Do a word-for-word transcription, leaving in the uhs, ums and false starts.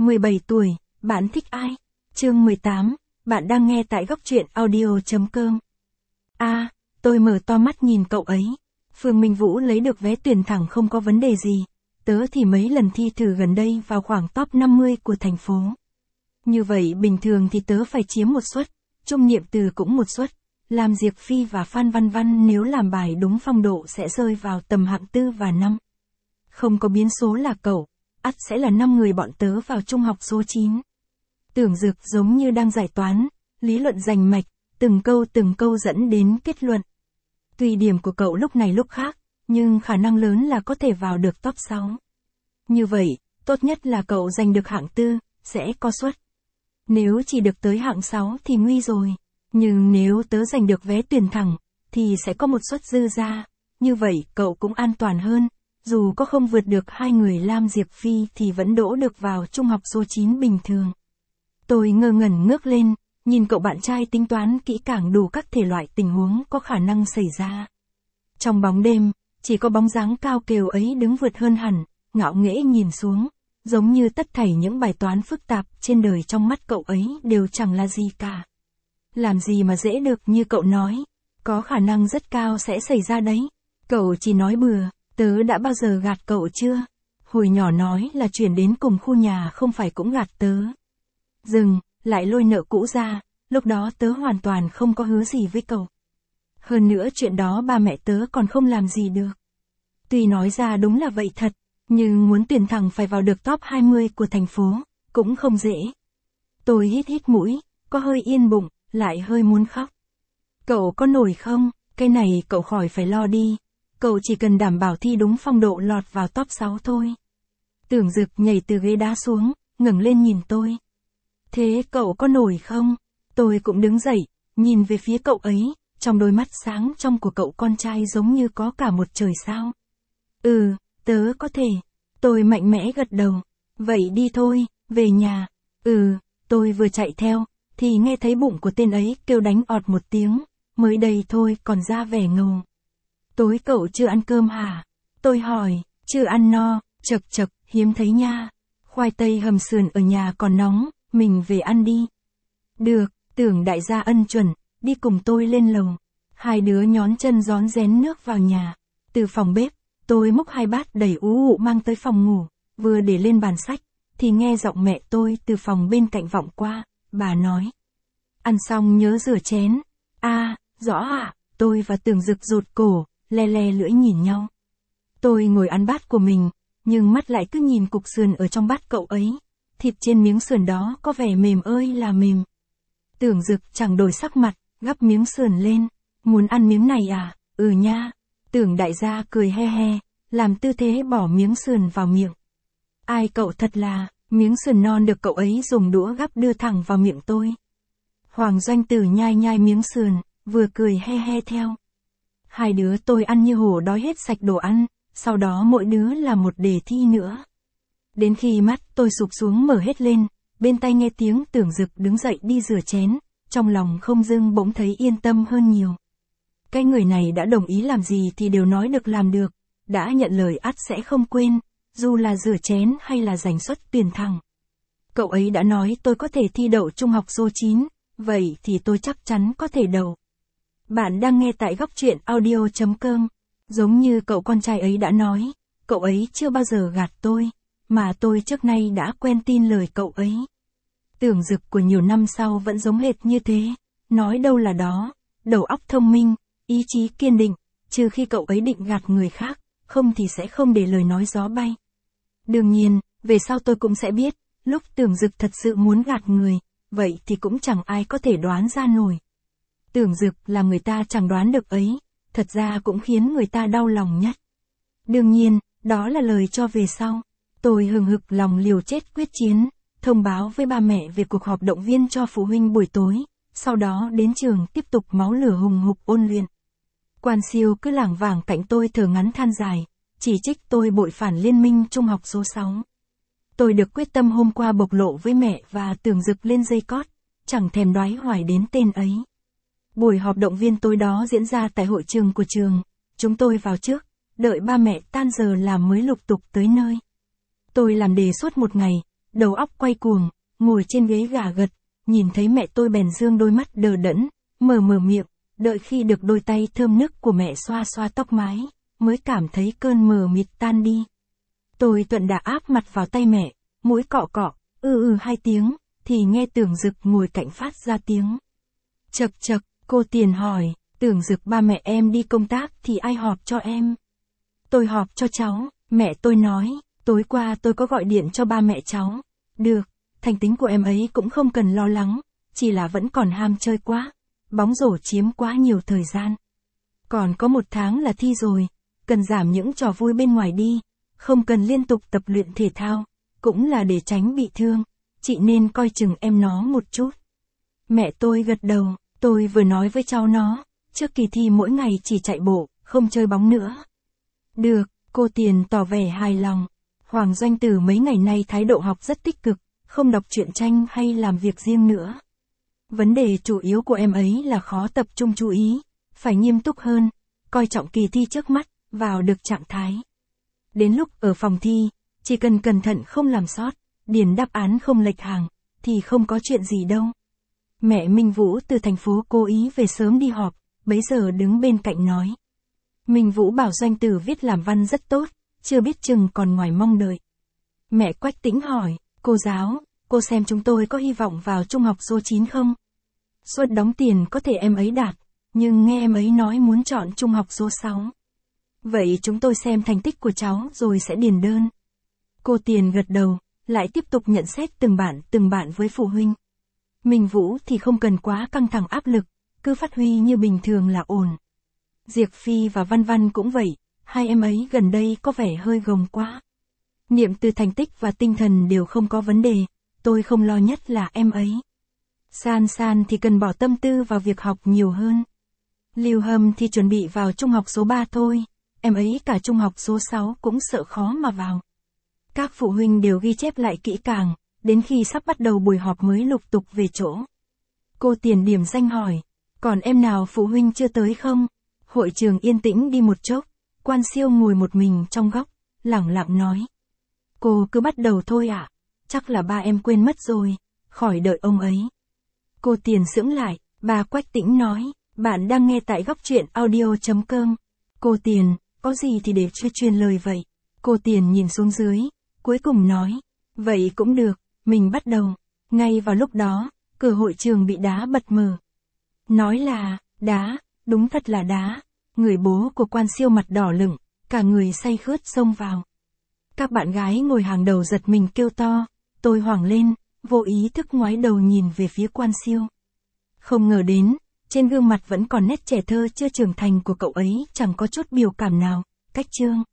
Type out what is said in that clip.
mười bảy tuổi, bạn thích ai? Chương mười tám, bạn đang nghe tại góc truyện audio chấm com. A, tôi mở to mắt nhìn cậu ấy. Phương Minh Vũ lấy được vé tuyển thẳng không có vấn đề gì. Tớ thì mấy lần thi thử gần đây vào khoảng top năm mươi của thành phố. Như vậy bình thường thì tớ phải chiếm một suất, Trung Niệm Từ cũng một suất, làm Diệp Phi và Phan Văn Văn nếu làm bài đúng phong độ sẽ rơi vào tầm hạng tư và năm. Không có biến số là cậu, ắt sẽ là năm người bọn tớ vào trung học số chín. Tưởng Dực giống như đang giải toán, lý luận rành mạch, từng câu từng câu dẫn đến kết luận. Tuy điểm của cậu lúc này lúc khác, nhưng khả năng lớn là có thể vào được top sáu. Như vậy, tốt nhất là cậu giành được hạng tư, sẽ có suất. Nếu chỉ được tới hạng sáu thì nguy rồi, nhưng nếu tớ giành được vé tuyển thẳng, thì sẽ có một suất dư ra, như vậy cậu cũng an toàn hơn, dù có không vượt được hai người Lam Diệp Phi thì vẫn đỗ được vào trung học số chín bình thường. Tôi ngơ ngẩn ngước lên, nhìn cậu bạn trai tính toán kỹ càng đủ các thể loại tình huống có khả năng xảy ra. Trong bóng đêm, chỉ có bóng dáng cao kiều ấy đứng vượt hơn hẳn, ngạo nghễ nhìn xuống, giống như tất thảy những bài toán phức tạp trên đời trong mắt cậu ấy đều chẳng là gì cả. Làm gì mà dễ được như cậu nói, có khả năng rất cao sẽ xảy ra đấy. Cậu chỉ nói bừa, tớ đã bao giờ gạt cậu chưa? Hồi nhỏ nói là chuyển đến cùng khu nhà không phải cũng gạt tớ. Dừng, lại lôi nợ cũ ra, lúc đó tớ hoàn toàn không có hứa gì với cậu. Hơn nữa chuyện đó ba mẹ tớ còn không làm gì được. Tuy nói ra đúng là vậy thật, nhưng muốn tuyển thẳng phải vào được top hai mươi của thành phố, cũng không dễ. Tôi hít hít mũi, có hơi yên bụng, lại hơi muốn khóc. Cậu có nổi không? Cái này cậu khỏi phải lo đi. Cậu chỉ cần đảm bảo thi đúng phong độ lọt vào top sáu thôi. Tưởng Dực nhảy từ ghế đá xuống, ngẩng lên nhìn tôi. Thế cậu có nổi không? Tôi cũng đứng dậy, nhìn về phía cậu ấy, trong đôi mắt sáng trong của cậu con trai giống như có cả một trời sao. Ừ, tớ có thể. Tôi mạnh mẽ gật đầu. Vậy đi thôi, về nhà. Ừ, tôi vừa chạy theo, thì nghe thấy bụng của tên ấy kêu đánh ọt một tiếng, mới đây thôi còn ra vẻ ngầu. Tối cậu chưa ăn cơm hả? Tôi hỏi, chưa ăn no, chật chật, hiếm thấy nha. Khoai tây hầm sườn ở nhà còn nóng, mình về ăn đi. Được, Tưởng đại gia ân chuẩn, đi cùng tôi lên lầu. Hai đứa nhón chân rón rén nước vào nhà. Từ phòng bếp, tôi múc hai bát đầy ú ụ mang tới phòng ngủ, vừa để lên bàn sách, thì nghe giọng mẹ tôi từ phòng bên cạnh vọng qua, bà nói. Ăn xong nhớ rửa chén. À, rõ ạ, tôi và Tưởng Dực rụt cổ, le le lưỡi nhìn nhau. Tôi ngồi ăn bát của mình, nhưng mắt lại cứ nhìn cục sườn ở trong bát cậu ấy. Thịt trên miếng sườn đó có vẻ mềm ơi là mềm. Tưởng Dực chẳng đổi sắc mặt, gắp miếng sườn lên. Muốn ăn miếng này à? Ừ nha. Tưởng đại gia cười he he, làm tư thế bỏ miếng sườn vào miệng. Ai cậu thật là, miếng sườn non được cậu ấy dùng đũa gắp đưa thẳng vào miệng tôi. Hoàng Doanh Tử nhai nhai miếng sườn, vừa cười he he theo. Hai đứa tôi ăn như hổ đói hết sạch đồ ăn, sau đó mỗi đứa là một đề thi nữa. Đến khi mắt tôi sụp xuống mở hết lên, bên tai nghe tiếng Tưởng Dực đứng dậy đi rửa chén, trong lòng không dưng bỗng thấy yên tâm hơn nhiều. Cái người này đã đồng ý làm gì thì đều nói được làm được, đã nhận lời ắt sẽ không quên, dù là rửa chén hay là giành suất tuyển thẳng. Cậu ấy đã nói tôi có thể thi đậu trung học số chín, vậy thì tôi chắc chắn có thể đậu. Bạn đang nghe tại góc truyện audio chấm com. Giống như cậu con trai ấy đã nói, cậu ấy chưa bao giờ gạt tôi, mà tôi trước nay đã quen tin lời cậu ấy. Tưởng Dực của nhiều năm sau vẫn giống hệt như thế, nói đâu là đó, đầu óc thông minh, ý chí kiên định, trừ khi cậu ấy định gạt người khác, không thì sẽ không để lời nói gió bay. Đương nhiên, về sau tôi cũng sẽ biết, lúc Tưởng Dực thật sự muốn gạt người, vậy thì cũng chẳng ai có thể đoán ra nổi. Tưởng Dực làm người ta chẳng đoán được ấy, thật ra cũng khiến người ta đau lòng nhất. Đương nhiên, đó là lời cho về sau. Tôi hừng hực lòng liều chết quyết chiến, thông báo với ba mẹ về cuộc họp động viên cho phụ huynh buổi tối, sau đó đến trường tiếp tục máu lửa hùng hục ôn luyện. Quan Siêu cứ lảng vảng cạnh tôi thở ngắn than dài, chỉ trích tôi bội phản liên minh trung học số sáu. Tôi được quyết tâm hôm qua bộc lộ với mẹ và Tưởng Dực lên dây cót, chẳng thèm đoái hoài đến tên ấy. Buổi họp động viên tối đó diễn ra tại hội trường của trường, chúng tôi vào trước, đợi ba mẹ tan giờ làm mới lục tục tới nơi. Tôi làm đề suốt một ngày, đầu óc quay cuồng, ngồi trên ghế gà gật, nhìn thấy mẹ tôi bèn dương đôi mắt đờ đẫn, mở mở miệng, đợi khi được đôi tay thơm nức của mẹ xoa xoa tóc mái, mới cảm thấy cơn mờ mịt tan đi. Tôi tuận đà áp mặt vào tay mẹ, mũi cọ cọ, ư ư hai tiếng, thì nghe Tưởng Dực ngồi cạnh phát ra tiếng. Chậc chậc, cô Tiền hỏi, Tưởng Dực ba mẹ em đi công tác thì ai họp cho em? Tôi họp cho cháu, mẹ tôi nói, tối qua tôi có gọi điện cho ba mẹ cháu. Được, thành tính của em ấy cũng không cần lo lắng, chỉ là vẫn còn ham chơi quá, bóng rổ chiếm quá nhiều thời gian. Còn có một tháng là thi rồi, cần giảm những trò vui bên ngoài đi, không cần liên tục tập luyện thể thao, cũng là để tránh bị thương, chị nên coi chừng em nó một chút. Mẹ tôi gật đầu, tôi vừa nói với cháu nó, trước kỳ thi mỗi ngày chỉ chạy bộ, không chơi bóng nữa. Được, cô Tiền tỏ vẻ hài lòng. Hoàng Doanh Tử mấy ngày nay thái độ học rất tích cực, không đọc truyện tranh hay làm việc riêng nữa. Vấn đề chủ yếu của em ấy là khó tập trung chú ý, phải nghiêm túc hơn, coi trọng kỳ thi trước mắt, vào được trạng thái. Đến lúc ở phòng thi, chỉ cần cẩn thận không làm sót, điền đáp án không lệch hàng, thì không có chuyện gì đâu. Mẹ Minh Vũ từ thành phố cố ý về sớm đi họp, bấy giờ đứng bên cạnh nói. Minh Vũ bảo Doanh Tử viết làm văn rất tốt, chưa biết chừng còn ngoài mong đợi. Mẹ Quách Tĩnh hỏi, cô giáo, cô xem chúng tôi có hy vọng vào trung học số chín không? Suất đóng tiền có thể em ấy đạt, nhưng nghe em ấy nói muốn chọn trung học số sáu. Vậy chúng tôi xem thành tích của cháu rồi sẽ điền đơn. Cô Tiền gật đầu, lại tiếp tục nhận xét từng bạn từng bạn với phụ huynh. Minh Vũ thì không cần quá căng thẳng áp lực, cứ phát huy như bình thường là ổn. Diệp Phi và Văn Văn cũng vậy, hai em ấy gần đây có vẻ hơi gồng quá. Niệm từ thành tích và tinh thần đều không có vấn đề, tôi không lo nhất là em ấy. San San thì cần bỏ tâm tư vào việc học nhiều hơn. Lưu Hâm thì chuẩn bị vào trung học số ba thôi, em ấy cả trung học số sáu cũng sợ khó mà vào. Các phụ huynh đều ghi chép lại kỹ càng, đến khi sắp bắt đầu buổi họp mới lục tục về chỗ. Cô Tiền điểm danh hỏi, còn em nào phụ huynh chưa tới không? Hội trường yên tĩnh đi một chốc, Quan Siêu ngồi một mình trong góc, lẳng lặng nói. Cô cứ bắt đầu thôi ạ, à? Chắc là ba em quên mất rồi, khỏi đợi ông ấy. Cô Tiền sững lại, bà Quách Tĩnh nói, bạn đang nghe tại góc truyện audio chấm com. Cô Tiền, có gì thì để chưa truyền lời vậy. Cô Tiền nhìn xuống dưới, cuối cùng nói, vậy cũng được, mình bắt đầu. Ngay vào lúc đó, cửa hội trường bị đá bật mở. Nói là, đá, đúng thật là đá. Người bố của Quan Siêu mặt đỏ lửng, cả người say khướt xông vào. Các bạn gái ngồi hàng đầu giật mình kêu to, tôi hoảng lên, vô ý thức ngoái đầu nhìn về phía Quan Siêu. Không ngờ đến, trên gương mặt vẫn còn nét trẻ thơ chưa trưởng thành của cậu ấy chẳng có chút biểu cảm nào, cách trương.